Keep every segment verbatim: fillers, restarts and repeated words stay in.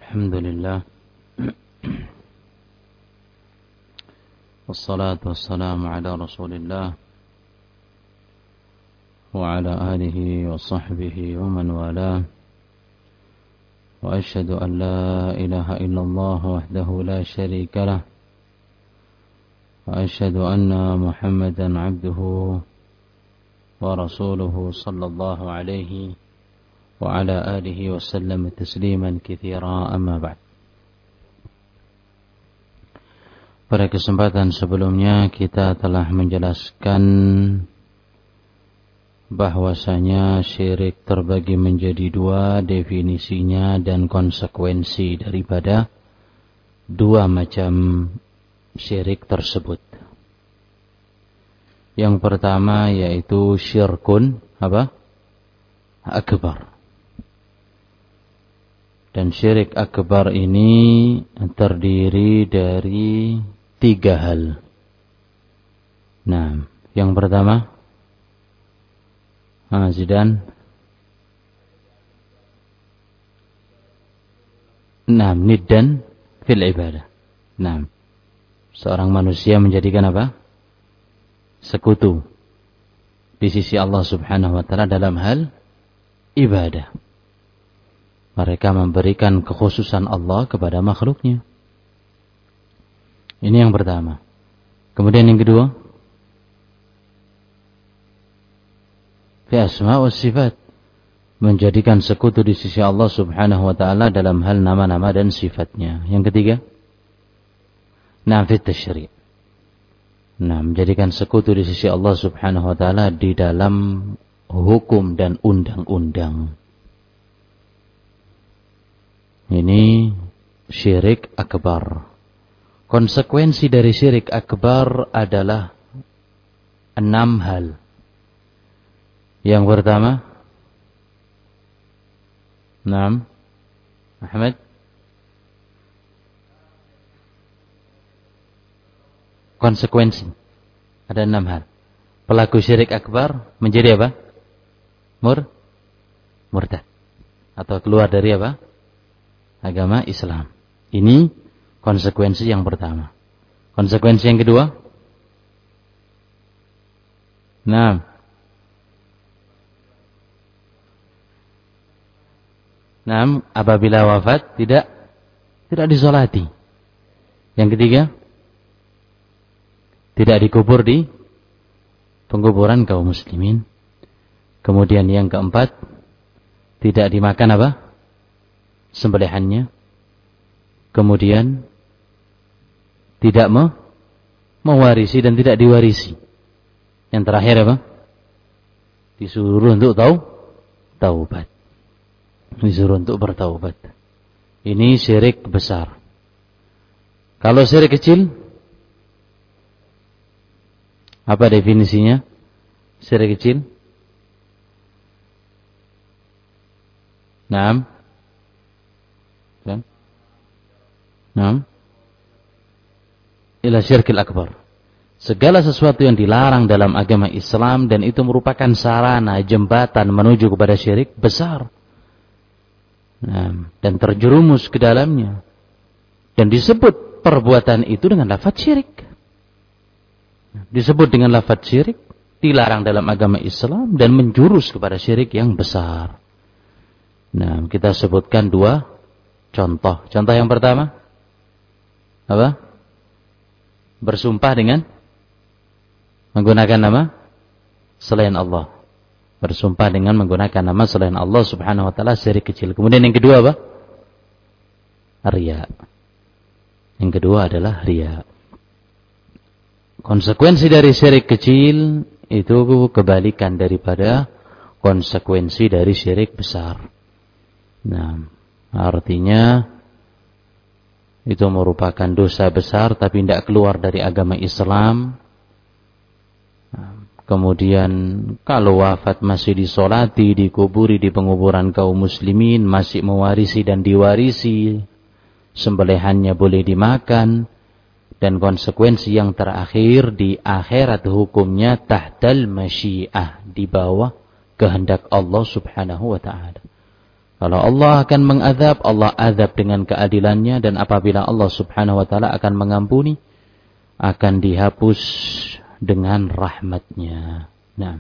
الحمد لله والصلاة والسلام على رسول الله وعلى آله وصحبه ومن والاه وأشهد أن لا إله إلا الله وحده لا شريك له وأشهد أن محمدا عبده ورسوله صلى الله عليه وعلى آله وسلم تسليما كثيرا أما بعد. Pada kesempatan sebelumnya kita telah menjelaskan bahwasanya syirik terbagi menjadi dua definisinya dan konsekuensi daripada dua macam syirik tersebut. Yang pertama yaitu syirkun apa? Akbar. Dan syirik akbar ini terdiri dari tiga hal. Nah, yang pertama, ah, Zidan. Nah, niddan fil ibadah. Nah, seorang manusia menjadikan apa? Sekutu di sisi Allah Subhanahu wa taala dalam hal ibadah. Mereka memberikan kekhususan Allah kepada makhluknya. Ini yang pertama. Kemudian yang kedua, fi asma wa sifat, menjadikan sekutu di sisi Allah Subhanahu wa taala dalam hal nama-nama dan sifatnya. Yang ketiga, na fi tasyri'. Nah, menjadikan sekutu di sisi Allah Subhanahu wa taala di dalam hukum dan undang-undang. Ini syirik akbar. Konsekuensi dari syirik akbar adalah enam hal. Yang pertama, enam, Ahmad. Konsekuensi ada enam hal. Pelaku syirik akbar menjadi apa? Mur, murtad atau keluar dari apa? Agama Islam. Ini konsekuensi yang pertama. Konsekuensi yang kedua, nah, nah, apabila wafat tidak tidak disolati. Yang ketiga, tidak dikubur di pengkuburan kaum muslimin. Kemudian yang keempat, tidak dimakan apa? Sembelihannya. Kemudian tidak me mewarisi dan tidak diwarisi. Yang terakhir apa? Disuruh untuk tahu taubat. Disuruh untuk bertaubat. Ini syirik besar. Kalau syirik kecil, apa definisinya? Syirik kecil? Naam. Naam. Ila syirkil akbar. Segala sesuatu yang dilarang dalam agama Islam dan itu merupakan sarana jembatan menuju kepada syirik besar. Naam. Dan terjerumus ke dalamnya. Dan disebut perbuatan itu dengan lafaz syirik. Disebut dengan lafaz syirik, dilarang dalam agama Islam dan menjurus kepada syirik yang besar. Nah, kita sebutkan dua contoh. Contoh yang pertama, apa? Bersumpah dengan menggunakan nama selain Allah. Bersumpah dengan menggunakan nama selain Allah Subhanahu wa taala, syirik kecil. Kemudian yang kedua apa? Riya. Yang kedua adalah riya. Konsekuensi dari syirik kecil itu kebalikan daripada konsekuensi dari syirik besar. Nah, artinya itu merupakan dosa besar tapi tidak keluar dari agama Islam. Nah, kemudian kalau wafat masih disolati, dikuburi di penguburan kaum muslimin, masih mewarisi dan diwarisi, sembelihannya boleh dimakan. Dan konsekuensi yang terakhir di akhirat hukumnya tahtal masyiah, di bawah kehendak Allah Subhanahu wa taala. Kalau Allah akan mengazab, Allah azab dengan keadilannya, dan apabila Allah subhanahu wa ta'ala akan mengampuni, akan dihapus dengan rahmatnya. Nah,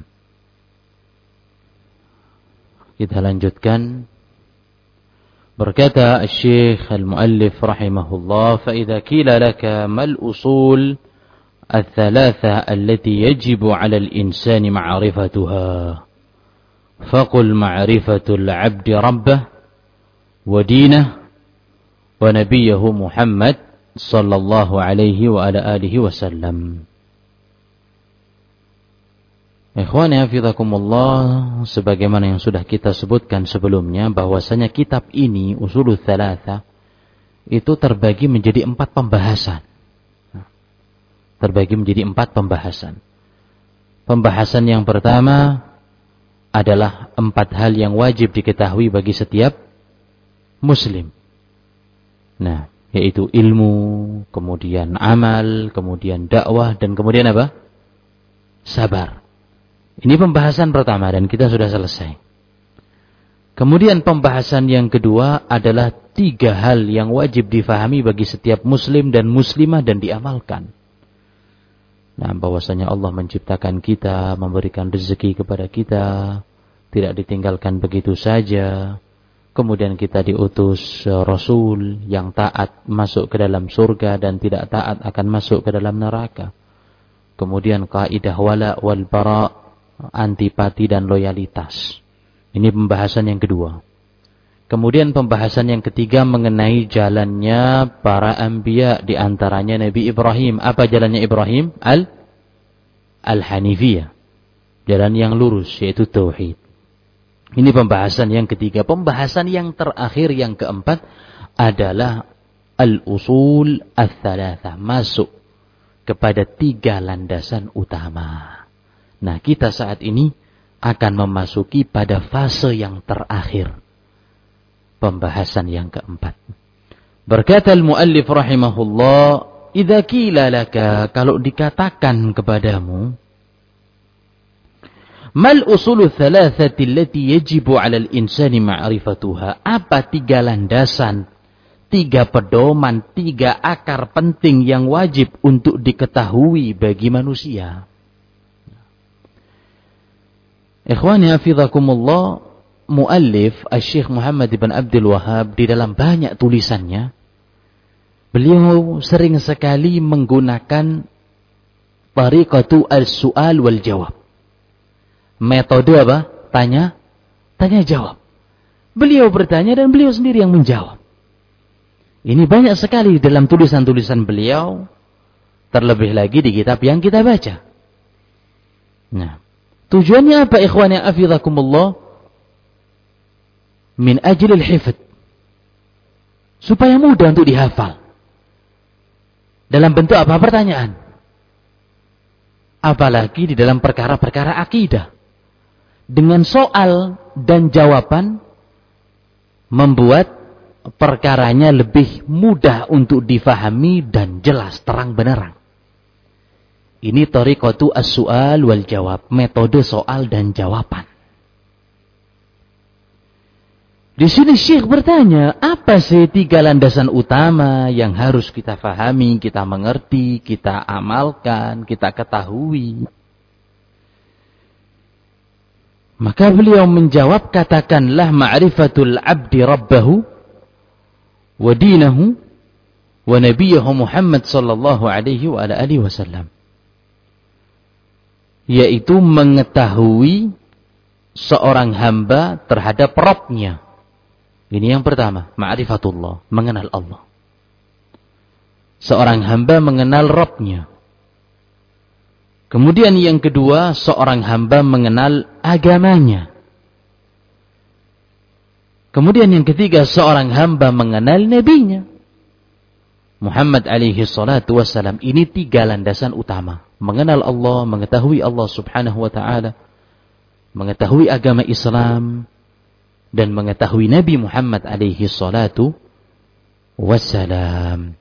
kita lanjutkan. Berkata Syekh Al-Muallif rahimahullah, فَإِذَا كِيلَ لَكَ مَا الْأُصُولِ الثَّلَاثَةِ الَّتِي يَجِبُ عَلَى الْإِنسَانِ مَعْرِفَتُهَا فَقُلْ مَعْرِفَةُ الْعَبْدِ رَبَّهُ وَدِينَهُ وَنَبِيَّهُ مُحَمَّدٍ صلى الله عليه وعلى آله وسلم. Ikhwani hafizakumullah, sebagaimana yang sudah kita sebutkan sebelumnya, bahwasanya kitab ini Ushulul Tsalatsa itu terbagi menjadi empat pembahasan. Terbagi menjadi empat pembahasan. Pembahasan yang pertama adalah empat hal yang wajib diketahui bagi setiap muslim. Nah, yaitu ilmu, kemudian amal, kemudian dakwah, dan kemudian apa? Sabar. Ini pembahasan pertama dan kita sudah selesai. Kemudian pembahasan yang kedua adalah tiga hal yang wajib difahami bagi setiap muslim dan muslimah dan diamalkan. Nah, bahwasanya Allah menciptakan kita, memberikan rezeki kepada kita, tidak ditinggalkan begitu saja. Kemudian kita diutus Rasul yang taat masuk ke dalam surga dan tidak taat akan masuk ke dalam neraka. Kemudian kaidah wala wal bara, antipati dan loyalitas. Ini pembahasan yang kedua. Kemudian pembahasan yang ketiga mengenai jalannya para anbiya, di antaranya Nabi Ibrahim. Apa jalannya Ibrahim? Al Al-Hanifiyah. Jalan yang lurus, yaitu tauhid. Ini pembahasan yang ketiga. Pembahasan yang terakhir, yang keempat, adalah al-usul ats-tsalatsa, masuk kepada tiga landasan utama. Nah, kita saat ini akan memasuki pada fase yang terakhir, pembahasan yang keempat. Berkata al-muallif rahimahullah, idza qila laka, kalau dikatakan kepadamu, mal usulu thalathati allati yajibu 'ala al-insani ma'rifatuha, apa tiga landasan, tiga pedoman, tiga akar penting yang wajib untuk diketahui bagi manusia. Ikhwani hafizakumullah, muallif Asy-Syaikh Muhammad bin Abdul Wahhab di dalam banyak tulisannya, beliau sering sekali menggunakan tariqatu al-su'al wal jawab. Metode apa? Tanya, tanya jawab. Beliau bertanya dan beliau sendiri yang menjawab. Ini banyak sekali dalam tulisan-tulisan beliau, terlebih lagi di kitab yang kita baca. Nah, tujuannya apa ikhwan yang hafizakumullah? Min ajlil hifdz. Supaya mudah untuk dihafal. Dalam bentuk apa? Pertanyaan. Apalagi di dalam perkara-perkara akidah. Dengan soal dan jawaban membuat perkaranya lebih mudah untuk difahami dan jelas terang benderang. Ini tariqatu as-su'al wal jawab, metode soal dan jawaban. Di sini Syekh bertanya, apa sih tiga landasan utama yang harus kita fahami, kita mengerti, kita amalkan, kita ketahui? Maka beliau menjawab, katakanlah ma'rifatul abdi rabbahu wa dinahu wa nabiyahu Muhammad sallallahu alaihi wa ala alihi wasallam. Yaitu mengetahui seorang hamba terhadap Rabbnya. Ini yang pertama, ma'rifatullah, mengenal Allah. Seorang hamba mengenal Rabbnya. Kemudian yang kedua, seorang hamba mengenal agamanya. Kemudian yang ketiga, seorang hamba mengenal nabinya, Muhammad alaihi salatu wassalam. Ini tiga landasan utama. Mengenal Allah, mengetahui Allah subhanahu wa ta'ala, mengetahui agama Islam, dan mengetahui Nabi Muhammad alaihi salatu wassalam.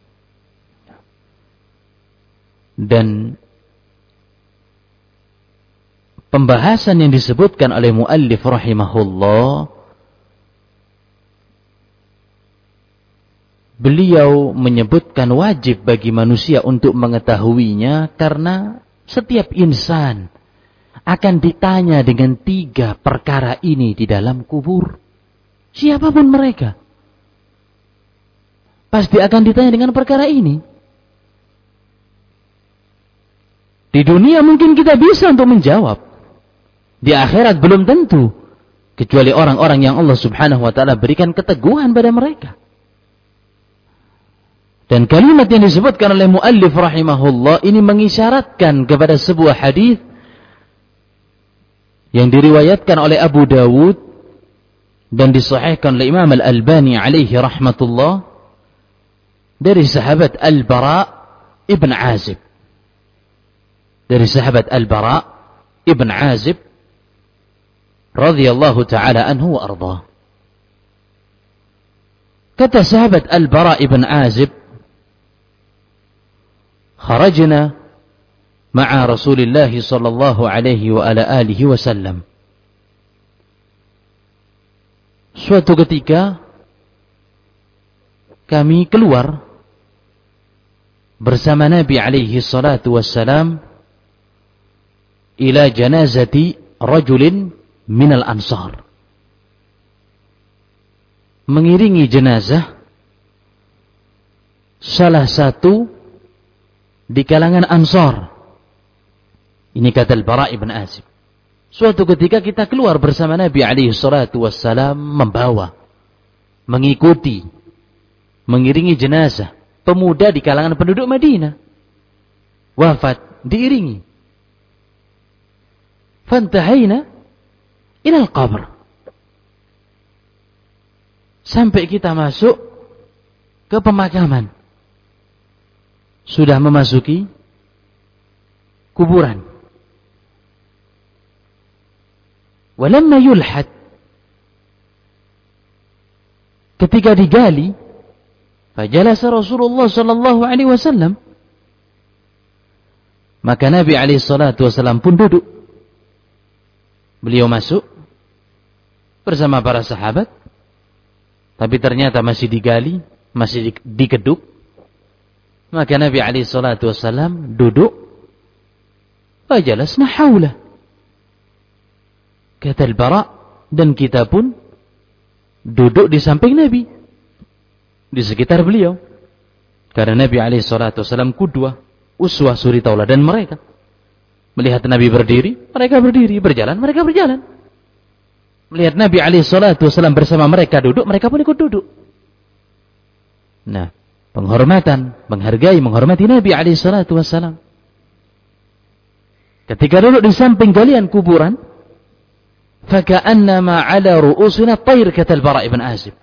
Dan pembahasan yang disebutkan oleh muallif rahimahullah beliau menyebutkan wajib bagi manusia untuk mengetahuinya karena setiap insan akan ditanya dengan tiga perkara ini di dalam kubur. Siapapun mereka pasti akan ditanya dengan perkara ini. Di dunia mungkin kita bisa untuk menjawab. Di akhirat belum tentu. Kecuali orang-orang yang Allah subhanahu wa ta'ala berikan keteguhan pada mereka. Dan kalimat yang disebutkan oleh muallif rahimahullah ini mengisyaratkan kepada sebuah hadis yang diriwayatkan oleh Abu Dawud dan disahihkan oleh Imam Al-Albani alaihi rahmatullah dari sahabat Al-Bara ibn Azib. Dari sahabat Al-Bara ibn Azib radhiyallahu ta'ala anhu wa ardhah. Kata sahabat Al-Bara ibn Azib, kharajna ma'a Rasulillah sallallahu alaihi wa ala alihi wasallam. Suatu ketika kami keluar bersama Nabi alaihi salatu wassalam ila janazati rajulin minal ansar, mengiringi jenazah salah satu di kalangan Ansar. Ini kata Al-Bara ibn Azib. Suatu ketika kita keluar bersama Nabi alaihi salatu wassalam membawa, mengikuti, mengiringi jenazah pemuda di kalangan penduduk Madinah. Wafat, diiringi. Fantahayna ilal qabr. Sampai kita masuk ke pemakaman. Sudah memasuki kuburan. Walamma yulhad. Ketika digali, fajalasa Rasulullah sallallahu alaihi wasallam. Maka Nabi alaihi salatu wasallam pun duduk. Beliau masuk bersama para sahabat, tapi ternyata masih digali, masih dikeduk. Maka Nabi alaihi salatu wasallam duduk, fajalasna haulah. Kata Al-Bara, dan kita pun duduk di samping Nabi, di sekitar beliau. Karena Nabi alaihi salatu wasallam qudwah, uswah, suri tauladan mereka. Melihat Nabi berdiri, mereka berdiri, berjalan, mereka berjalan. Melihat Nabi alaihi salatu wasallam bersama mereka duduk, mereka pun ikut duduk. Nah, penghormatan, menghargai, menghormati Nabi alaihi salatu wasallam. Ketika duduk di samping galian kuburan, faka'annama ala ru'usina tayr, kata Al-Bara ibn Azib.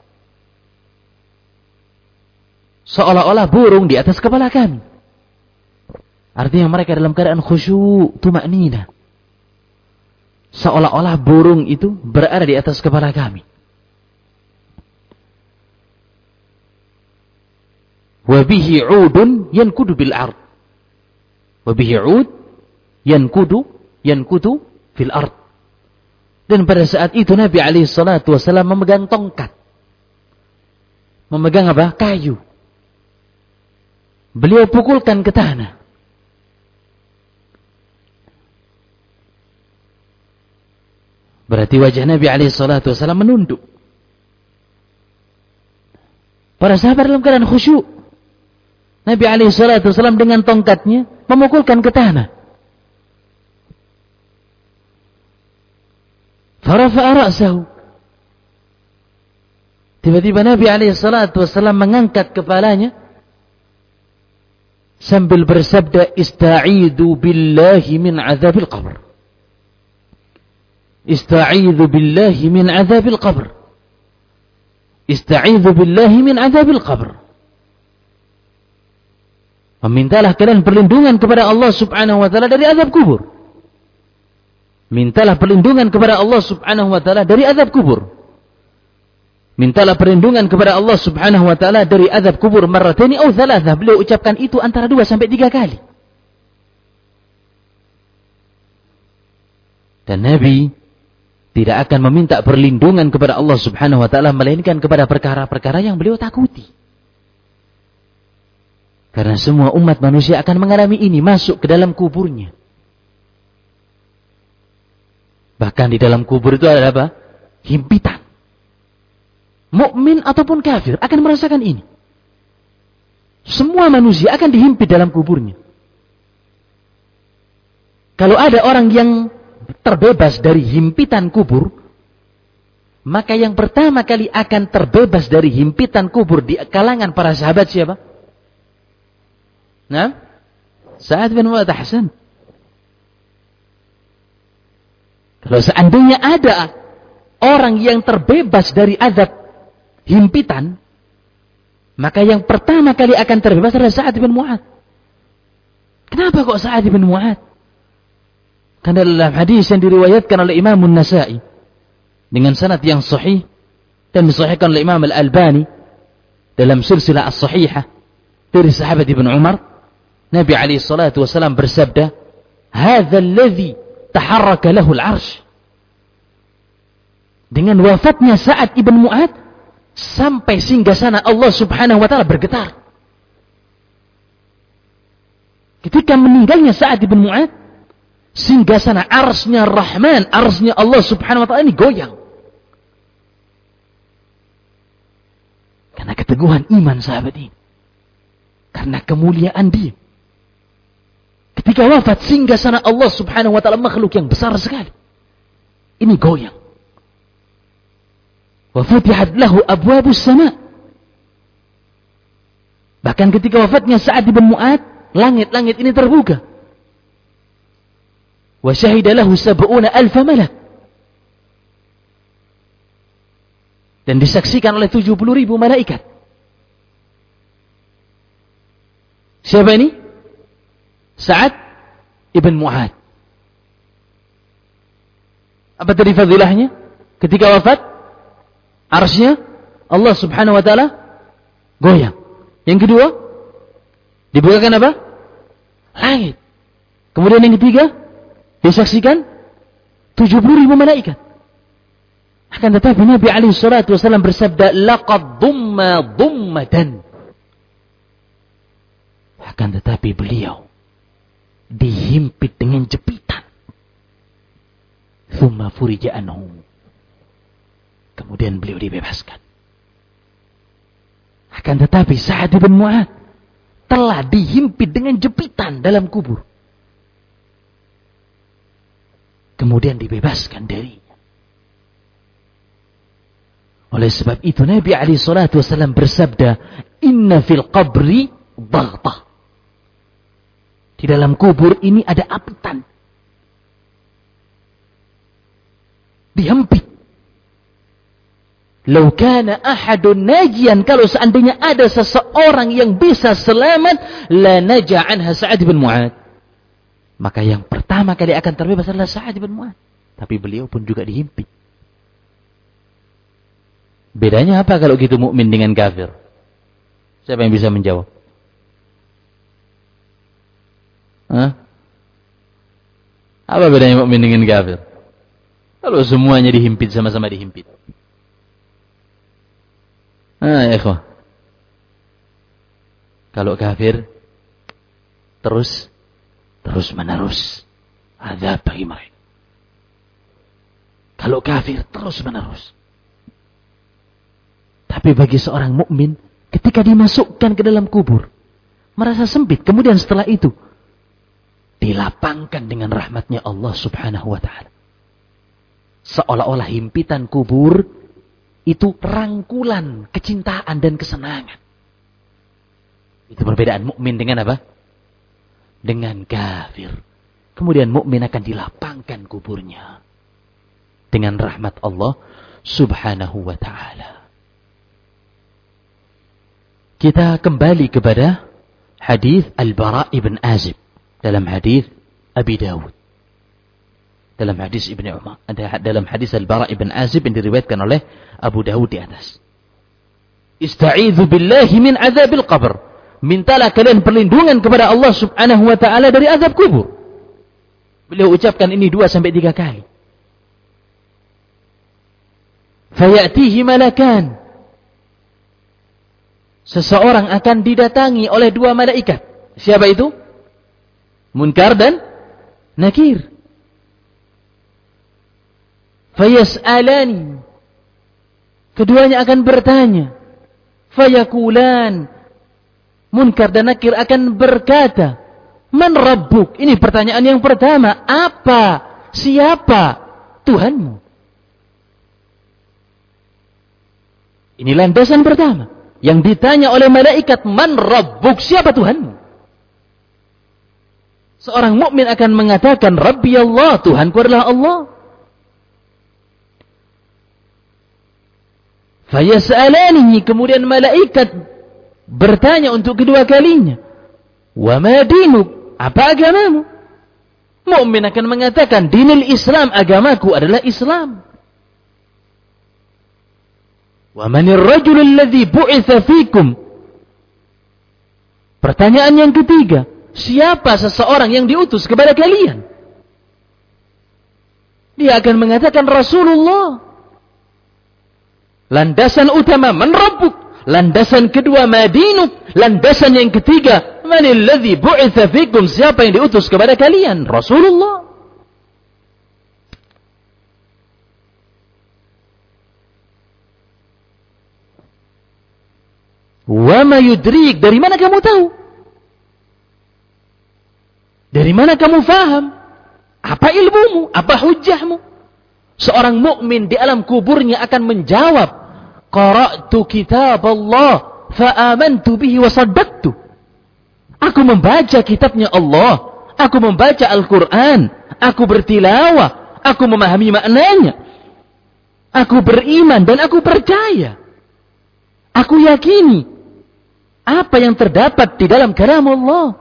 Seolah-olah burung di atas kepala kami. Artinya mereka dalam keadaan khusyuk, tuma'nina. Seolah-olah burung itu berada di atas kepala kami. Wabihi 'udun yankudu bil ard. Wabihi 'ud yankudu yankudu fil ard. Dan pada saat itu Nabi alaihi salatu wasallam memegang tongkat. Memegang apa? Kayu. Beliau pukulkan ke tanah. Berarti wajah Nabi alaihi salatu wasallam menunduk. Para sahabat dalam keadaan khusyuk. Nabi alaihi salatu wasallam dengan tongkatnya memukulkan ke tanah. Farafa'a ra'sahu. Tiba-tiba Nabi alaihi salatu wasallam mengangkat kepalanya sambil bersabda, "Ista'idzu billahi min 'adzabil qabr." Ista'idzu billahi min 'adzabil qabr. Ista'idzu billahi min 'adzabil qabr. Memintalah kalian perlindungan kepada Allah Subhanahu wa taala dari azab kubur. Mintalah perlindungan kepada Allah Subhanahu wa taala dari azab kubur. Mintalah perlindungan kepada Allah Subhanahu wa taala dari azab kubur marrataini aw thalatha. Beliau ucapkan itu antara dua sampai tiga kali. Dan Nabi tidak akan meminta perlindungan kepada Allah Subhanahu wa taala melainkan kepada perkara-perkara yang beliau takuti. Karena semua umat manusia akan mengalami ini, masuk ke dalam kuburnya. Bahkan di dalam kubur itu ada apa? Himpitan. Mukmin ataupun kafir akan merasakan ini. Semua manusia akan dihimpit dalam kuburnya. Kalau ada orang yang terbebas dari himpitan kubur, maka yang pertama kali akan terbebas dari himpitan kubur di kalangan para sahabat siapa? Nah, Sa'ad bin Mu'adh. Ahsan. Kalau seandainya ada orang yang terbebas dari azab himpitan, maka yang pertama kali akan terbebas adalah Sa'ad bin Mu'adh. Kenapa kok Sa'ad bin Mu'adh? Karena dalam hadis yang diriwayatkan oleh Imam An-Nasa'i dengan sanad yang sahih dan disahihkan oleh Imam Al-Albani dalam silsilah as-sahihah dari sahabat Ibn Umar, Nabi alaihi salatu wasallam bersabda, "Hadza alladhi taharraka lahu al-'arsy." Dengan wafatnya Sa'ad ibn Mu'adh sampai singgasana Allah Subhanahu wa taala bergetar. Ketika meninggalnya Sa'ad ibn Mu'adh, singgasana arsy-Nya Rahman, arsy-Nya Allah Subhanahu wa taala ini goyang. Karena keteguhan iman sahabat ini. Karena kemuliaan dia. Ketika wafat singgasana Allah Subhanahu wa taala, makhluk yang besar sekali ini goyang. Wa futihat lahu abwabus sama. Bahkan ketika wafatnya Sa'ad bin Mu'adh, langit-langit ini terbuka. Wa syahida lahu sab'una alfa malak. Dan disaksikan oleh tujuh puluh ribu malaikat. Siapa ini? Sa'ad ibn Mu'adh. Apa tadi fadilahnya? Ketika wafat, arsy-Nya Allah Subhanahu wa taala goyang. Yang kedua, dibukakan apa? Langit. Kemudian yang ketiga, disaksikan tujuh puluh ribu malaikat. Akan tetapi Nabi alaihi salatu wasallam bersabda, laqad dhumma dhummatan. Akan tetapi beliau dihimpit dengan jepitan. Thumma furija anhu. Kemudian beliau dibebaskan. Akan tetapi Sa'ad bin Mu'adh telah dihimpit dengan jepitan dalam kubur. Kemudian dibebaskan darinya. Oleh sebab itu Nabi alaihi salatu wasallam bersabda, inna fil qabri baghtah. Di dalam kubur ini ada apitan. Dihempit. Lau kana ahadun najian, kalau seandainya ada seseorang yang bisa selamat, la naja anha Sa'ad bin Mu'adh. Maka yang pertama kali akan terbebas adalah Sa'ad bin Mu'adh. Tapi beliau pun juga dihimpit. Bedanya apa kalau gitu mukmin dengan kafir? Siapa yang bisa menjawab? Hah? Apa bedanya mukmin dengan kafir? Kalau semuanya dihimpit, sama-sama dihimpit. Ah, ya ikhwah. Kalau kafir terus terus menerus azab bagi mereka. Kalau kafir terus menerus. Tapi bagi seorang mukmin, ketika dimasukkan ke dalam kubur, merasa sempit. Kemudian setelah itu dilapangkan dengan rahmatnya Allah Subhanahu wa taala. Seolah-olah himpitan kubur itu rangkulan kecintaan dan kesenangan. Itu perbedaan mukmin dengan apa? Dengan kafir. Kemudian mukmin akan dilapangkan kuburnya dengan rahmat Allah Subhanahu wa taala. Kita kembali kepada hadis Al-Bara' ibn Azib dalam hadis Abi Dawud. Dalam hadis Ibnu Umar, dalam hadis Al-Bara' ibn Azib yang diriwayatkan oleh Abu Dawud di atas. Ista'idzu billahi min azabil qabr. Mintalah kalian perlindungan kepada Allah Subhanahu wa taala dari azab kubur. Beliau ucapkan ini dua sampai tiga kali. Fayatihi malakan. seseorang akan didatangi oleh dua malaikat. Siapa itu? Munkar dan Nakir. Fayas'alani. Keduanya akan bertanya. Fayakulan. Munkar dan Nakir akan berkata, Man Rabbuk? Ini pertanyaan yang pertama. Apa? Siapa Tuhanmu? Ini landasan pertama. Yang ditanya oleh malaikat, Man Rabbuk? Siapa Tuhanmu? Seorang mukmin akan mengatakan, Rabbi Allah, Tuhanku adalah Allah. Fayas'alanihi, kemudian malaikat bertanya untuk kedua kalinya, Wa ma dinuk? Apa agamamu? Mukmin akan mengatakan, Dinil Islam, agamaku adalah Islam. Wa manir rajul alladhi bu'itha fikum? Pertanyaan yang ketiga, siapa seseorang yang diutus kepada kalian? Dia akan mengatakan Rasulullah. Landasan utama, Man Rabbuk? Landasan kedua, Madinuk. Landasan yang ketiga, Manil ladzi bu'itha fikum? Siapa yang diutus kepada kalian? Rasulullah. Wa ma yudrik? Dari mana kamu tahu? Dari mana kamu faham? Apa ilmumu? Apa hujjahmu? Seorang mukmin di alam kuburnya akan menjawab, Qara'tu kitab Allah fa'amantu bihi wa saddaqtu. Aku membaca kitabnya Allah, aku membaca Al-Quran, aku bertilawah, aku memahami maknanya, aku beriman dan aku percaya. Aku yakini apa yang terdapat di dalam kalam Allah.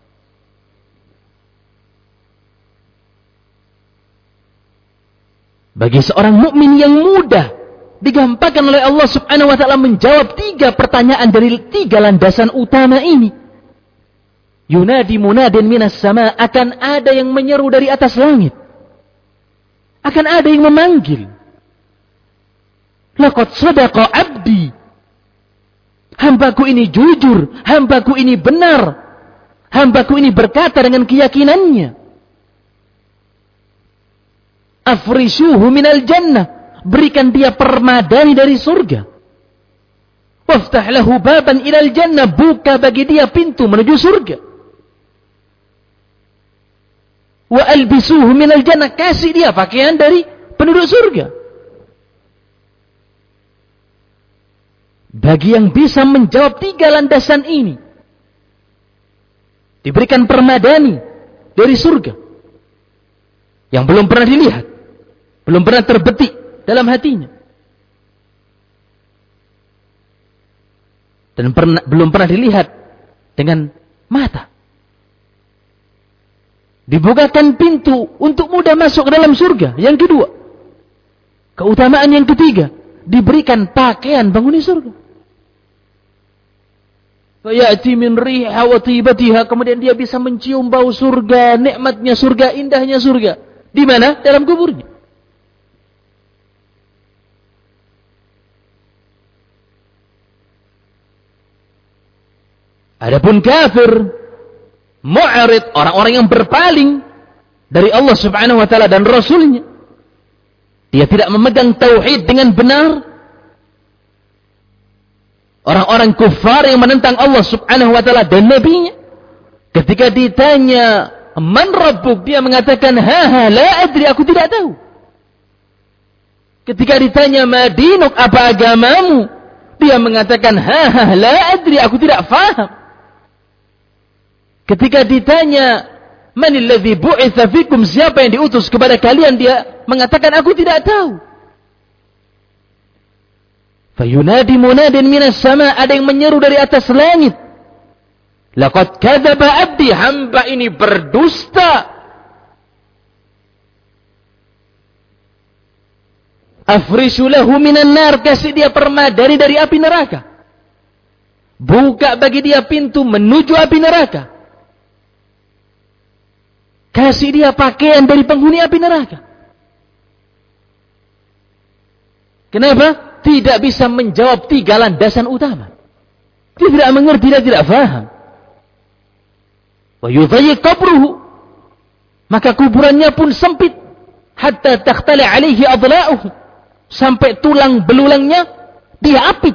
Bagi seorang mukmin yang mudah digampangkan oleh Allah Subhanahu wa taala menjawab tiga pertanyaan dari tiga landasan utama ini. Yunadi munadin minas sama, akan ada yang menyeru dari atas langit. Akan ada yang memanggil. Laqad sadaqa abdi. Hambaku ini jujur, hambaku ini benar. Hambaku ini berkata dengan keyakinannya. Afrishuhu minal jannah. Berikan dia permadani dari surga. Waftah lahu baban ilal jannah. Buka bagi dia pintu menuju surga. Wa albisuhu minal jannah. Kasih dia pakaian dari penduduk surga. Bagi yang bisa menjawab tiga landasan ini, diberikan permadani dari surga yang belum pernah dilihat, belum pernah terbetik dalam hatinya, dan pernah, belum pernah dilihat dengan mata. Dibukakan pintu untuk mudah masuk ke dalam surga. Yang kedua, keutamaan yang ketiga, diberikan pakaian penghuni surga. Fayati min riha wa tibatiha, kemudian dia bisa mencium bau surga, nikmatnya surga, indahnya surga. Di mana? Dalam kuburnya. Adapun kafir, mu'rid, orang-orang yang berpaling dari Allah Subhanahu wa taala dan Rasulnya, dia tidak memegang tauhid dengan benar. Orang-orang kufar yang menentang Allah Subhanahu wa taala dan nabinya, ketika ditanya man rabbuk, dia mengatakan ha ha la adri, aku tidak tahu. Ketika ditanya ma dinuk, apa agamamu, dia mengatakan ha ha la adri, aku tidak faham. Ketika ditanya manil ladzi bu'itsa fikum, siapa yang diutus kepada kalian, dia mengatakan aku tidak tahu. Fayunadi munadin minas sama, ada yang menyeru dari atas langit. Laqad kadzaba abdi, hamba ini berdusta. Afrishu lahu minan nar, kasih dia permadani dari api neraka. Buka bagi dia pintu menuju api neraka. Kasih dia pakaian dari penghuni api neraka. Kenapa? Tidak bisa menjawab tiga landasan utama. Dia tidak mengerti, dia tidak faham. Wa yudayyiq qabruhu, maka kuburannya pun sempit. Hatta takhtali alaihi adla'uhu, sampai tulang belulangnya dia apit.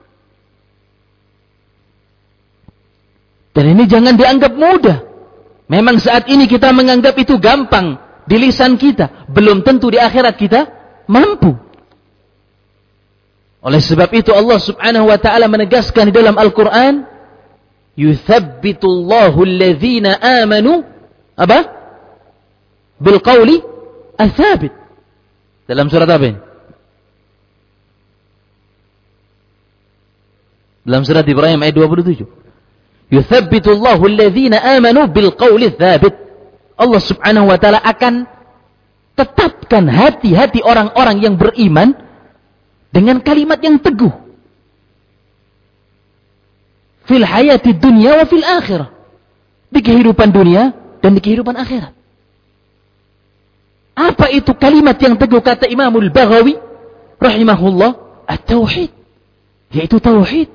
Dan ini jangan dianggap mudah. Memang saat ini kita menganggap itu gampang di lisan kita, belum tentu di akhirat kita mampu. Oleh sebab itu Allah Subhanahu wa taala menegaskan di dalam Al-Qur'an, yuthabbitullahu alladhina amanu apa? Bil qawli ats-tsabit. Dalam surat apa ini? Dalam surat Ibrahim ayat dua puluh tujuh. Yuthabbitullahu alladhina amanu bil qawli ats-tsabit. Allah Subhanahu wa taala akan tetapkan hati-hati orang-orang yang beriman dengan kalimat yang teguh. Fil hayati dunya wa fil akhirah. Di kehidupan dunia dan di kehidupan akhirat. Apa itu kalimat yang teguh? Kata Imamul Baghawi rahimahullah, at-tauhid. Yaitu tauhid.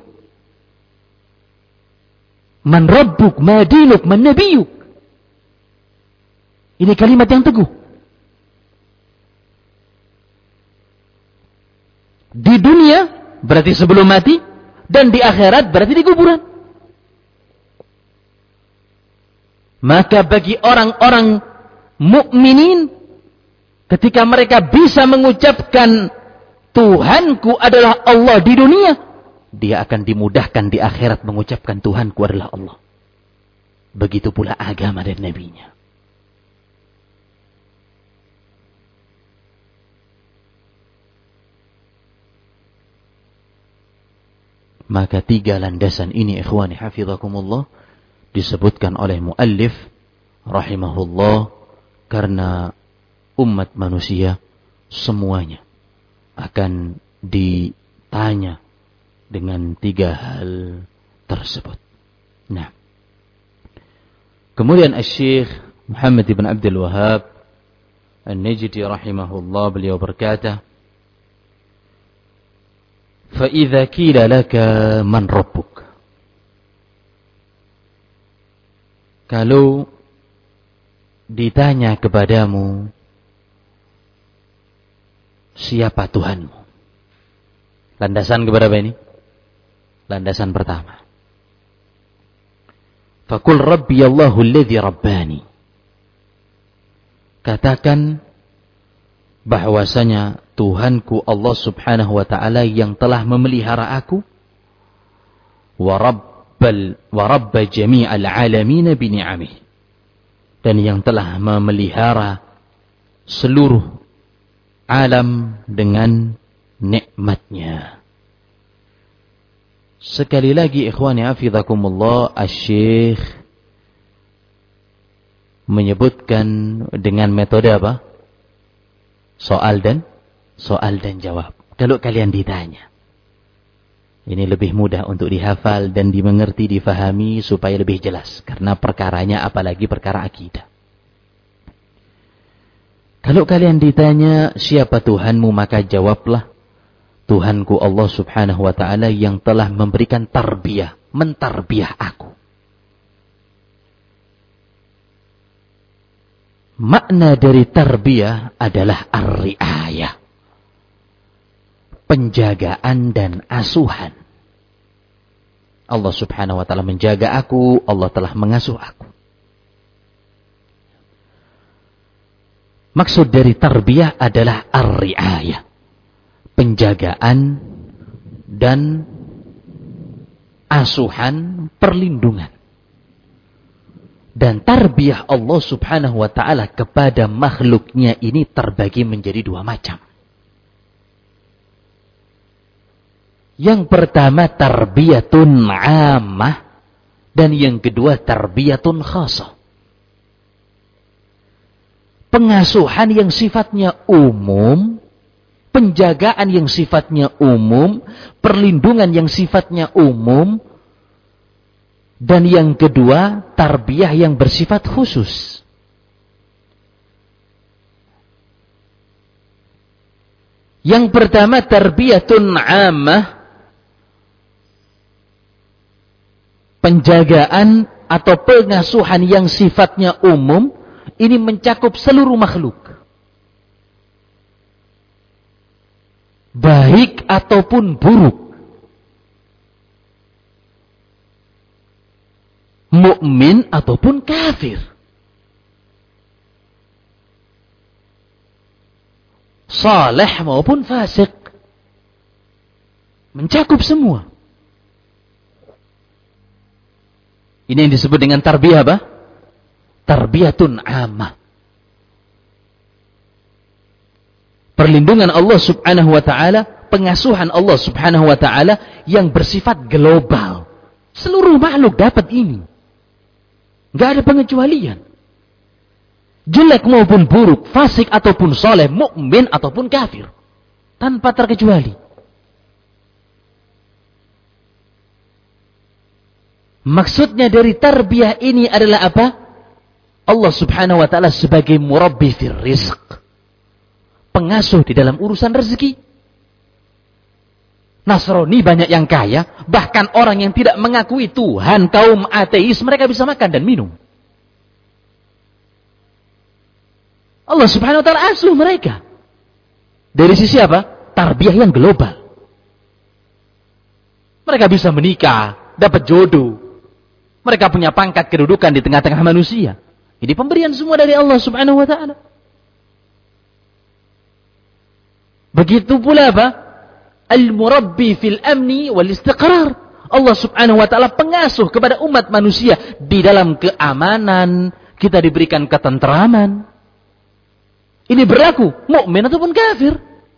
Man rabbuk, ma dinuk, man nabiyuk. Ini kalimat yang teguh. Di dunia berarti sebelum mati, dan di akhirat berarti di kuburan. Maka bagi orang-orang mukminin, ketika mereka bisa mengucapkan Tuhanku adalah Allah di dunia, dia akan dimudahkan di akhirat mengucapkan Tuhanku adalah Allah. Begitu pula agama dan nabinya. Maka tiga landasan ini, ikhwani hafizakumullah, disebutkan oleh muallif rahimahullah karena umat manusia semuanya akan ditanya dengan tiga hal tersebut. Nah, kemudian Asy-Syaikh Muhammad bin Abdul Wahhab An-Najdi rahimahullah, beliau berkata, فَإِذَا كِيلَ لَكَ مَنْ رَبُّكَ, kalau ditanya kepadamu siapa Tuhanmu, landasan kepada apa ini? Landasan pertama, فَقُلْ رَبِّيَ اللَّهُ الَّذِي رَبَّانِي, katakan bahwasanya Tuhanku Allah Subhanahu wa taala yang telah memelihara aku, wa rabbal wa rabb jami'al alamin bi ni'amihi, dan yang telah memelihara seluruh alam dengan nikmatnya. Sekali lagi ikhwani hafizakumullah, Asy-Syaikh menyebutkan dengan metode apa? Soal dan soal dan jawab. Kalau kalian ditanya, ini lebih mudah untuk dihafal dan dimengerti, difahami supaya lebih jelas. Karena perkaranya apalagi perkara akidah. Kalau kalian ditanya siapa Tuhanmu, maka jawablah, Tuhanku Allah Subhanahu wa taala yang telah memberikan tarbiyah, mentarbiyah aku. Makna dari tarbiyah adalah ar-riayah, penjagaan dan asuhan. Allah Subhanahu wa taala menjaga aku, Allah telah mengasuh aku. Maksud dari tarbiyah adalah ar-riayah, penjagaan dan asuhan, perlindungan. Dan tarbiyah Allah Subhanahu wa taala kepada makhluknya ini terbagi menjadi dua macam. Yang pertama tarbiyatun 'ammah, dan yang kedua tarbiyatun khassah. Pengasuhan yang sifatnya umum, penjagaan yang sifatnya umum, perlindungan yang sifatnya umum, dan yang kedua tarbiyah yang bersifat khusus. Yang pertama tarbiyatun 'ammah, penjagaan atau pengasuhan yang sifatnya umum, ini mencakup seluruh makhluk. Baik ataupun buruk. Mukmin ataupun kafir. Saleh maupun fasik. Mencakup semua. Ini yang disebut dengan tarbiyah apa? Tarbiyatun ammah. Perlindungan Allah subhanahu wa ta'ala, pengasuhan Allah subhanahu wa ta'ala yang bersifat global. Seluruh makhluk dapat ini. Gak ada pengecualian. Jelek maupun buruk, fasik ataupun soleh, mukmin ataupun kafir. Tanpa terkecuali. Maksudnya dari tarbiyah ini adalah apa? Allah subhanahu wa ta'ala sebagai murabbi fir rizq. Pengasuh di dalam urusan rezeki. Nasrani banyak yang kaya. Bahkan orang yang tidak mengakui Tuhan, kaum ateis, mereka bisa makan dan minum. Allah subhanahu wa ta'ala asuh mereka. Dari sisi apa? Tarbiyah yang global. Mereka bisa menikah, dapat jodoh. Mereka punya pangkat kedudukan di tengah-tengah manusia. Ini pemberian semua dari Allah subhanahu wa ta'ala. Begitu pula apa? Al-murabbi fil amni wal istiqrar. Allah subhanahu wa ta'ala pengasuh kepada umat manusia. Di dalam keamanan, kita diberikan ketenteraman. Ini berlaku, mukmin ataupun kafir.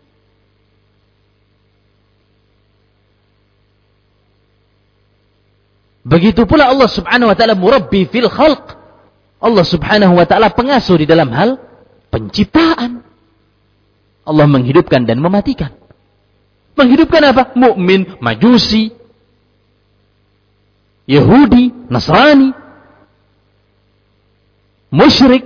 Begitu pula Allah subhanahu wa ta'ala murabbi fil khalq. Allah subhanahu wa ta'ala pengasuh di dalam hal penciptaan. Allah menghidupkan dan mematikan. Menghidupkan apa? Mukmin, Majusi, Yahudi, Nasrani, musyrik.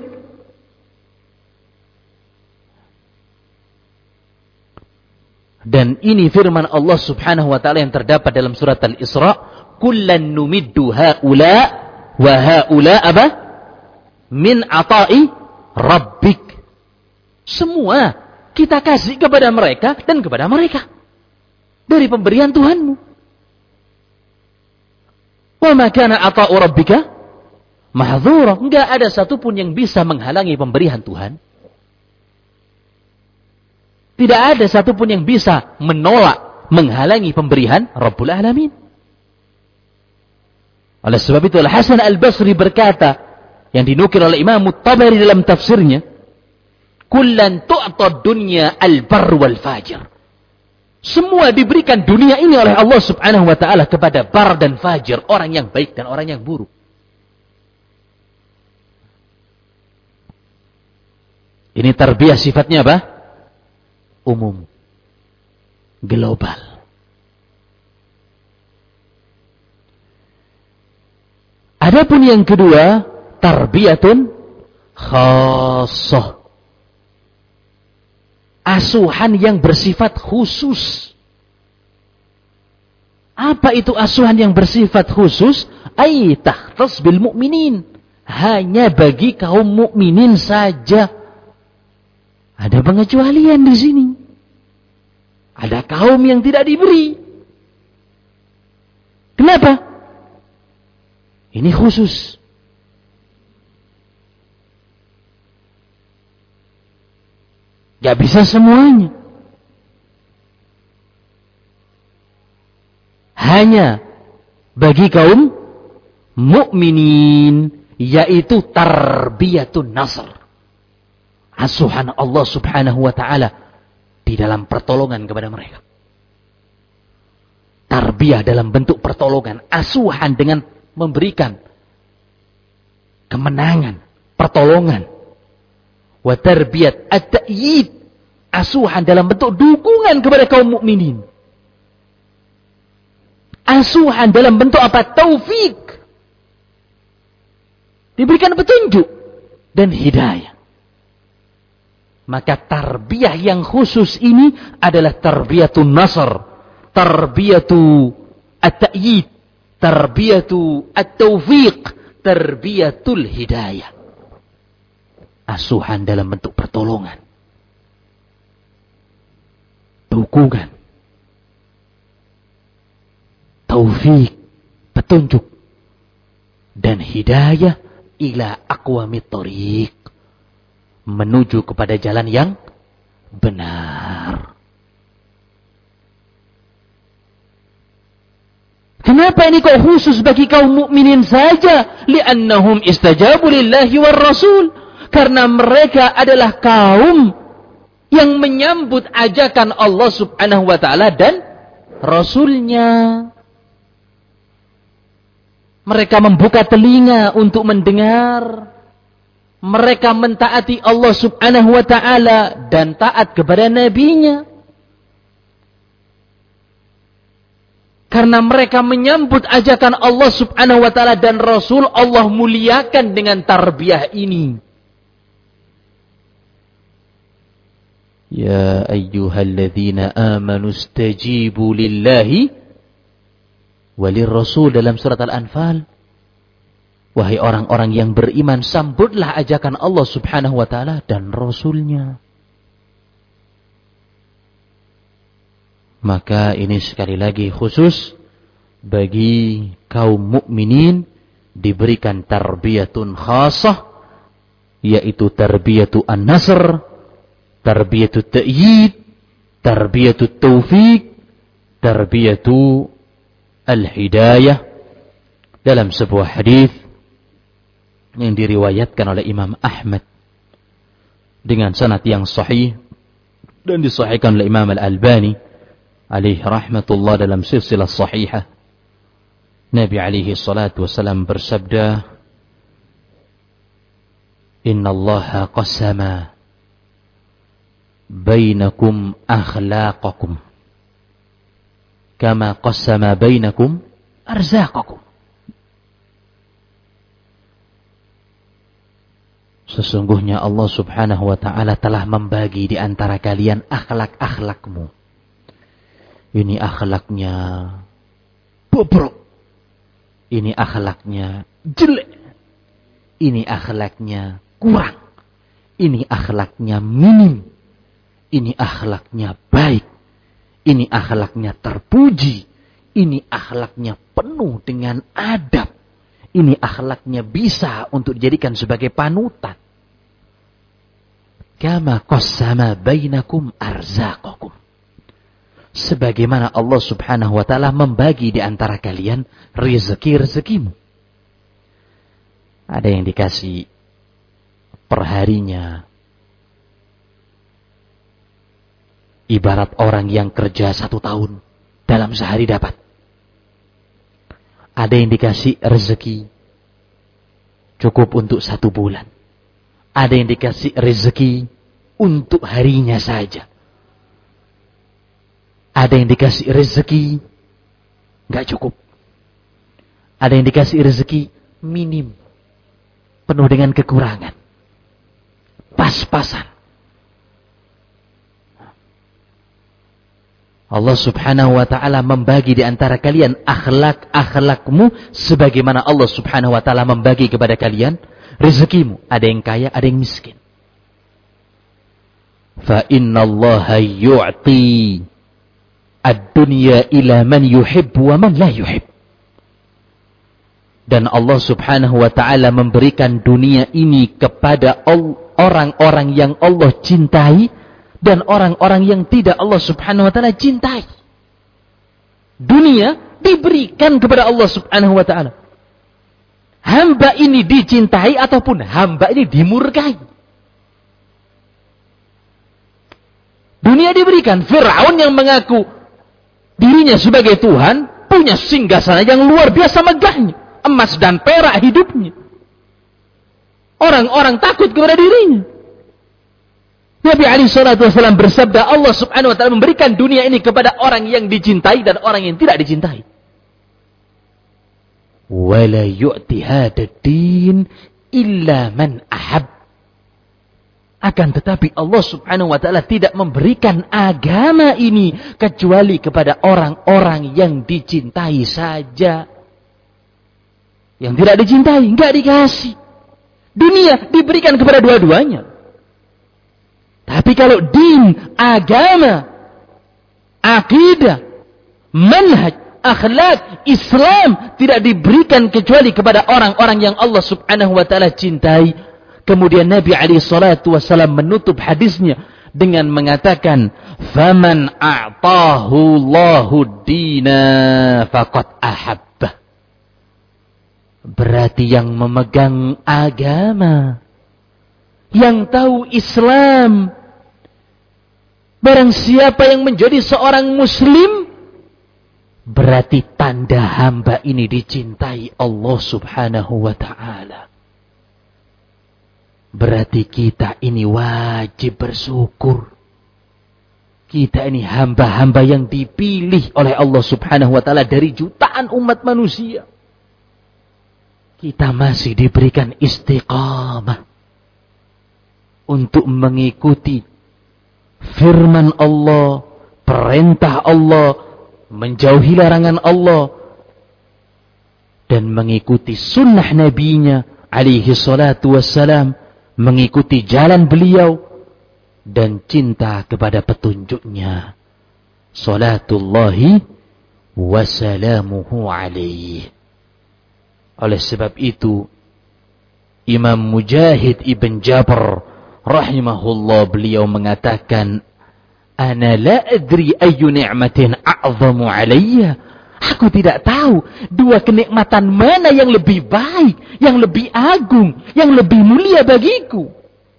Dan ini firman Allah subhanahu wa ta'ala yang terdapat dalam surat Al-Isra. Kullan numiddu haula wa haula apa? Min ata'i rabbik. Semua kita kasih kepada mereka dan kepada mereka. Dari pemberian Tuhanmu. Wa ma kana ata'u rabbika mahdzura. Enggak ada satupun yang bisa menghalangi pemberian Tuhan. Tidak ada satupun yang bisa menolak, menghalangi pemberian Rabbul Alamin. Oleh sebab itu Al-Hasan Al-Basri berkata, yang dinukil oleh Imam At-Tabari dalam tafsirnya, kullan tu'ta dunya al-barr wal fajir. Semua diberikan dunia ini oleh Allah subhanahu wa ta'ala kepada bar dan fajir, orang yang baik dan orang yang buruk. Ini tarbiyah sifatnya apa? Umum. Global. Adapun yang kedua, tarbiyatun khassah. Asuhan yang bersifat khusus. Apa itu asuhan yang bersifat khusus? Ay takhtas bil mu'minin. Hanya bagi kaum mukminin saja. Ada pengecualian di sini. Ada kaum yang tidak diberi. Kenapa? Ini khusus. Gak bisa semuanya. Hanya bagi kaum mukminin, yaitu tarbiyatun nasr. Asuhan Allah subhanahu wa ta'ala di dalam pertolongan kepada mereka. Tarbiyah dalam bentuk pertolongan. Asuhan dengan memberikan kemenangan, pertolongan. Wa tarbiyat at-ta'yid. Asuhan dalam bentuk dukungan kepada kaum mukminin. Asuhan dalam bentuk apa? Taufik. Diberikan petunjuk dan hidayah. Maka tarbiyah yang khusus ini adalah tarbiyatun nasr, tarbiyatu at-ta'yid, tarbiyatu at-taufiq, tarbiyatul hidayah. Asuhan dalam bentuk pertolongan, dukungan, taufik, petunjuk, dan hidayah ila aqwamit thoriq, menuju kepada jalan yang benar. Kenapa ini kok khusus bagi kaum mukminin saja? Li'annahum istajabu lillahi war rasul. Karena mereka adalah kaum yang menyambut ajakan Allah subhanahu wa ta'ala dan Rasulnya. Mereka membuka telinga untuk mendengar. Mereka mentaati Allah subhanahu wa ta'ala dan taat kepada nabinya. Karena mereka menyambut ajakan Allah subhanahu wa ta'ala dan Rasul, Allah muliakan dengan tarbiyah ini. Ya ayyuhalladzina amanu istajibu lillahi walir rasul dalam surat Al-Anfal. Wahai orang-orang yang beriman, sambutlah ajakan Allah subhanahu wa ta'ala dan Rasulnya. Maka ini sekali lagi khusus bagi kaum mukminin diberikan tarbiyatun khasah, yaitu tarbiyatu an-nasr, tarbiyatu ta'yid, tarbiyatu taufiq, tarbiyatu al-hidayah. Dalam sebuah hadis yang diriwayatkan oleh Imam Ahmad dengan sanad yang sahih dan disahihkan oleh Imam Al-Albani alaihi rahmatullah dalam silsilah sahihah, Nabi alaihi salatu wasalam bersabda, Inna Allaha qasama bainakum akhlaqakum kama qassama bainakum arzaqakum. Sesungguhnya Allah subhanahu wa ta'ala telah membagi di antara kalian akhlak-akhlakmu. Ini akhlaknya bobrok, ini akhlaknya jelek, ini akhlaknya kurang, ini akhlaknya minim, ini akhlaknya baik, ini akhlaknya terpuji, ini akhlaknya penuh dengan adab, ini akhlaknya bisa untuk dijadikan sebagai panutan. Kama qassama bainakum arzaqakum. Sebagaimana Allah subhanahu wa ta'ala membagi di antara kalian rezeki-rezekimu. Ada yang dikasih perharinya ibarat orang yang kerja satu tahun dalam sehari dapat. Ada yang dikasih rezeki cukup untuk satu bulan. Ada yang dikasih rezeki untuk harinya saja. Ada yang dikasih rezeki nggak cukup. Ada yang dikasih rezeki minim, penuh dengan kekurangan, pas-pasan. Allah subhanahu wa ta'ala membagi di antara kalian akhlak-akhlakmu sebagaimana Allah subhanahu wa ta'ala membagi kepada kalian rezekimu. Ada yang kaya, ada yang miskin. Fa inna Allaha yu'ti ad-dunya ila man yuhib wa man la yuhib. Dan Allah subhanahu wa ta'ala memberikan dunia ini kepada orang-orang yang Allah cintai dan orang-orang yang tidak Allah subhanahu wa ta'ala cintai. Dunia diberikan kepada Allah subhanahu wa ta'ala. Hamba ini dicintai ataupun hamba ini dimurkai. Dunia diberikan. Fir'aun yang mengaku dirinya sebagai Tuhan punya singgasana yang luar biasa megahnya. Emas dan perak hidupnya. Orang-orang takut kepada dirinya. Nabi alaihi salatu wasallam bersabda, Allah subhanahu wa ta'ala memberikan dunia ini kepada orang yang dicintai dan orang yang tidak dicintai. Wala yu'ti hadad din illa man ahab. Akan tetapi Allah subhanahu wa ta'ala tidak memberikan agama ini kecuali kepada orang-orang yang dicintai saja. Yang tidak dicintai, enggak dikasih. Dunia diberikan kepada dua-duanya. Tapi kalau din, agama, akidah, manhaj, akhlak, Islam tidak diberikan kecuali kepada orang-orang yang Allah subhanahu wa ta'ala cintai. Kemudian Nabi alaihi salatu wasallam menutup hadisnya dengan mengatakan, "Faman a'tahu Allahu dina faqad ahabbah." Berarti yang memegang agama, yang tahu Islam, barang siapa yang menjadi seorang muslim, berarti tanda hamba ini dicintai Allah subhanahu wa ta'ala. Berarti kita ini wajib bersyukur. Kita ini hamba-hamba yang dipilih oleh Allah subhanahu wa ta'ala dari jutaan umat manusia. Kita masih diberikan istiqamah untuk mengikuti firman Allah, perintah Allah, menjauhi larangan Allah, dan mengikuti sunnah nabinya alaihi salatu wassalam, mengikuti jalan beliau, dan cinta kepada petunjuknya. Salatullahi wassalamuhu alaihi. Oleh sebab itu, Imam Mujahid Ibn Jabr rahimahullah, beliau mengatakan, "Ana la adri ayyu ni'matin a'zamu alayya." Aku tidak tahu dua kenikmatan mana yang lebih baik, yang lebih agung, yang lebih mulia bagiku.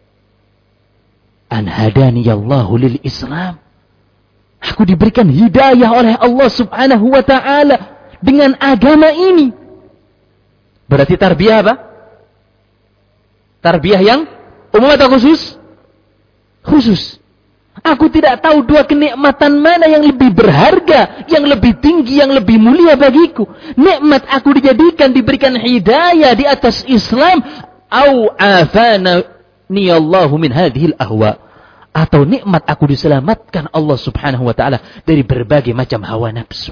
An hadani Allahu lil Islam. Aku diberikan hidayah oleh Allah subhanahu wa ta'ala dengan agama ini. Berarti tarbiyah apa? Tarbiyah yang umum atau khusus? Khusus. Aku tidak tahu dua kenikmatan mana yang lebih berharga, yang lebih tinggi, yang lebih mulia bagiku. Nikmat aku dijadikan, diberikan hidayah di atas Islam, au afani Allahu min hadhil ahwa, atau nikmat aku diselamatkan Allah subhanahu wa ta'ala dari berbagai macam hawa nafsu.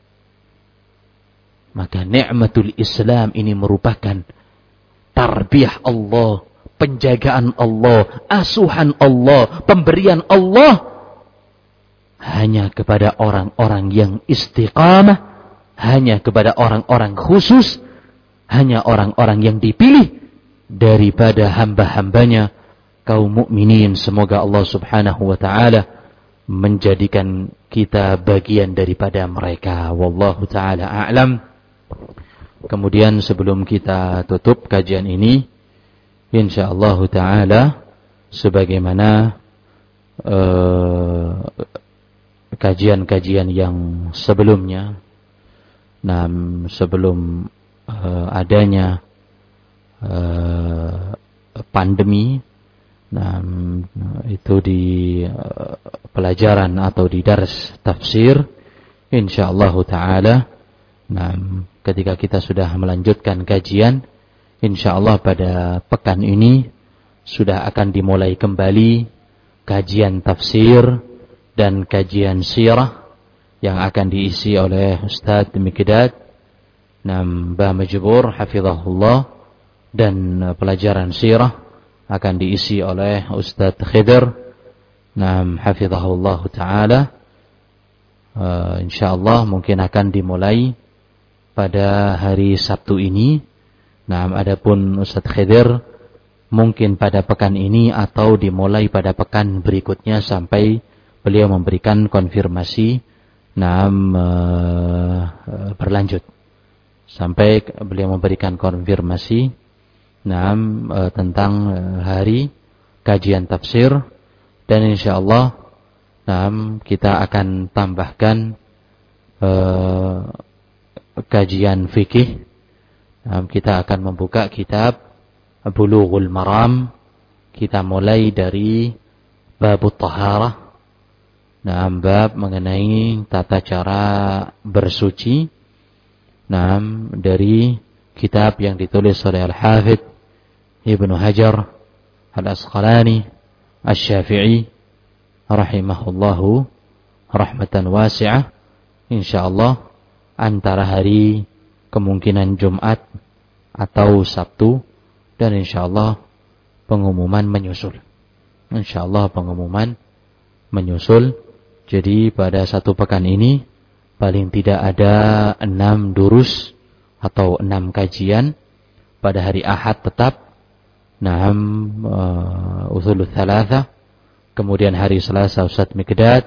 Maka nikmatul Islam ini merupakan tarbiyah Allah, penjagaan Allah, asuhan Allah, pemberian Allah hanya kepada orang-orang yang istiqamah, hanya kepada orang-orang khusus, hanya orang-orang yang dipilih daripada hamba-hambanya kaum mukminin. Semoga Allah subhanahu wa ta'ala menjadikan kita bagian daripada mereka. Wallahu ta'ala a'lam. Kemudian sebelum kita tutup kajian ini, insyaallah ta'ala, sebagaimana uh, kajian-kajian yang sebelumnya, nah, sebelum uh, adanya uh, pandemi, nah, itu di uh, pelajaran atau di dars tafsir, insyaallah ta'ala, nah, ketika kita sudah melanjutkan kajian, insyaallah pada pekan ini sudah akan dimulai kembali kajian tafsir dan kajian sirah yang akan diisi oleh Ustaz Miqdad Mbah Majbur hafizahullah, dan pelajaran sirah akan diisi oleh Ustaz Khidr nam hafizahullah taala. Uh, insyaallah mungkin akan dimulai pada hari Sabtu ini. Nah, adapun Ustaz Khidr mungkin pada pekan ini atau dimulai pada pekan berikutnya sampai beliau memberikan konfirmasi, nah, uh, berlanjut sampai beliau memberikan konfirmasi, nah, uh, tentang uh, hari kajian tafsir, dan insyaallah, nah, kita akan tambahkan uh, kajian fikih. Nah, kita akan membuka kitab Bulughul Maram. Kita mulai dari bab taharah. Nah, bab mengenai tata cara bersuci. Nah, dari kitab yang ditulis oleh Al-Hafidh Ibnu Hajar Al-Asqalani Asy-Syafi'i rahimahullahu rahmatan wasi'ah. Insyaallah antara hari kemungkinan Jumat atau Sabtu, dan insyaallah pengumuman menyusul. Insyaallah pengumuman menyusul. Jadi pada satu pekan ini paling tidak ada enam durus atau enam kajian. Pada hari Ahad tetap Naam uh, Uthulul Thalatha. Kemudian hari Selasa Ustaz Miqdad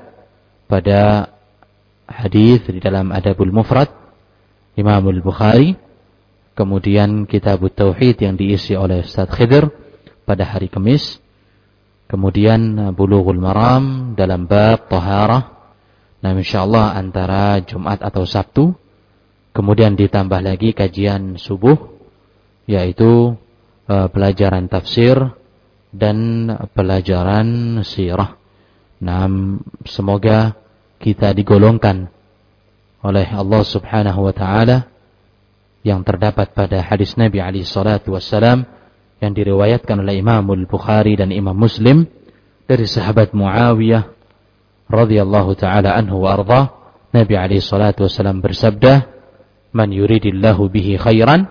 pada hadis di dalam Adabul Mufrad Imamul Bukhari. Kemudian Kitabut Tauhid yang diisi oleh Ustaz Khidr pada hari Kamis. Kemudian Bulughul Maram dalam bab Taharah. Nah insyaallah antara Jumat atau Sabtu. Kemudian ditambah lagi kajian subuh, yaitu uh, pelajaran tafsir dan pelajaran sirah. Nah, semoga kita digolongkan oleh Allah Subhanahu wa taala yang terdapat pada hadis Nabi alaihi salatu wassalam yang diriwayatkan oleh Imam Al-Bukhari dan Imam Muslim dari sahabat Muawiyah radhiyallahu taala anhu wa arda. Nabi alaihi salatu wassalam bersabda, "Man yuridillahu bihi khairan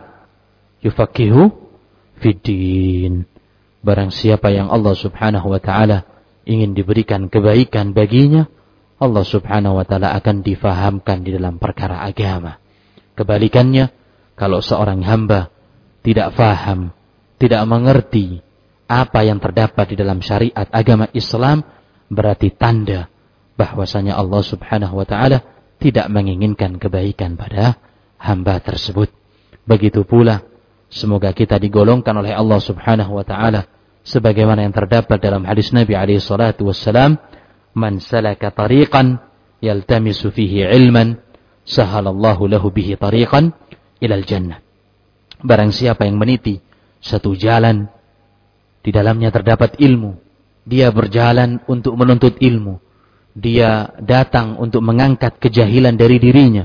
yufaqihu fid din." Barang siapa yang Allah Subhanahu wa taala ingin diberikan kebaikan baginya, Allah Subhanahu wa taala akan difahamkan di dalam perkara agama. Kebalikannya, kalau seorang hamba tidak faham, tidak mengerti apa yang terdapat di dalam syariat agama Islam, berarti tanda bahwasanya Allah Subhanahu wa taala tidak menginginkan kebaikan pada hamba tersebut. Begitu pula semoga kita digolongkan oleh Allah Subhanahu wa taala sebagaimana yang terdapat dalam hadis Nabi alaihi salatu wassalam, "Man salaka tariqan yaltamisu fihi ilman, sahalallahu lahu bihi tariqan ilal jannah." Barang siapa yang meniti satu jalan, di dalamnya terdapat ilmu, dia berjalan untuk menuntut ilmu, dia datang untuk mengangkat kejahilan dari dirinya,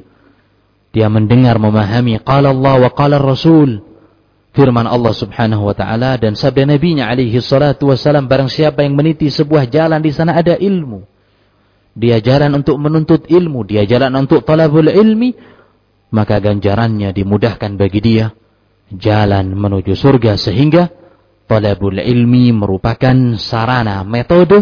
dia mendengar, memahami qala Allah wa qala Rasul, firman Allah Subhanahu wa taala dan sabda nabinya alaihi salatu wasalam. Barang siapa yang meniti sebuah jalan, di sana ada ilmu, dia jalan untuk menuntut ilmu, dia jalan untuk talabul ilmi, maka ganjarannya dimudahkan bagi dia jalan menuju surga. Sehingga talabul ilmi merupakan sarana, metode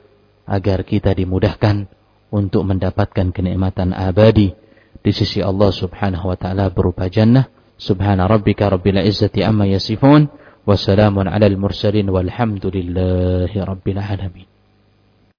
agar kita dimudahkan untuk mendapatkan kenikmatan abadi di sisi Allah Subhanahu wa taala berupa jannah. Subhana rabbika rabbil izzati amma yasifun wa salamun alal mursalin walhamdulillahi rabbil alamin.